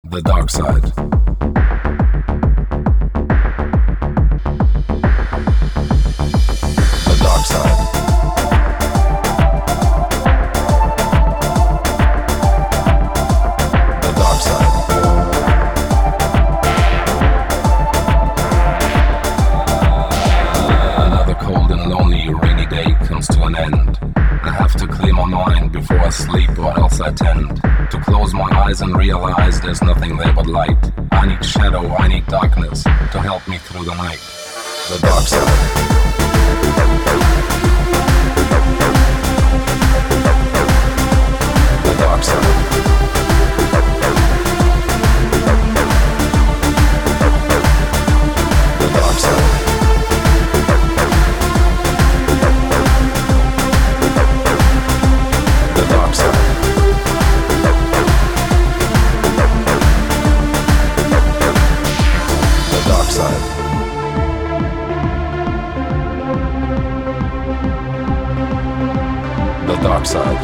The dark side. The dark side. The dark side. Another cold and lonely rainy day comes to an end. I have to clear my mind before I sleep, or else I tend to close my eyes and realize there's nothing there but light. I need shadow, I need darkness to help me through the night. The dark side. The dark side. The dark side. The dark side. The dark side. The dark side.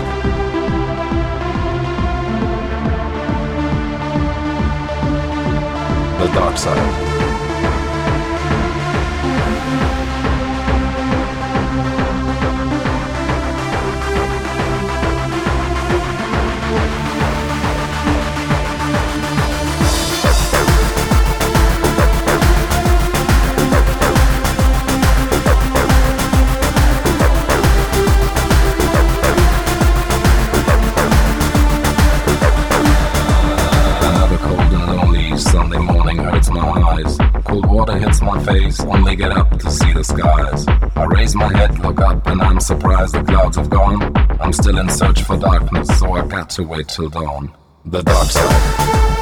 The dark side. Sunday morning hurts my eyes. Cold water hits my face, only get up to see the skies. I raise my head, look up, and I'm surprised the clouds have gone. I'm still in search for darkness, so I got to wait till dawn. The dark side.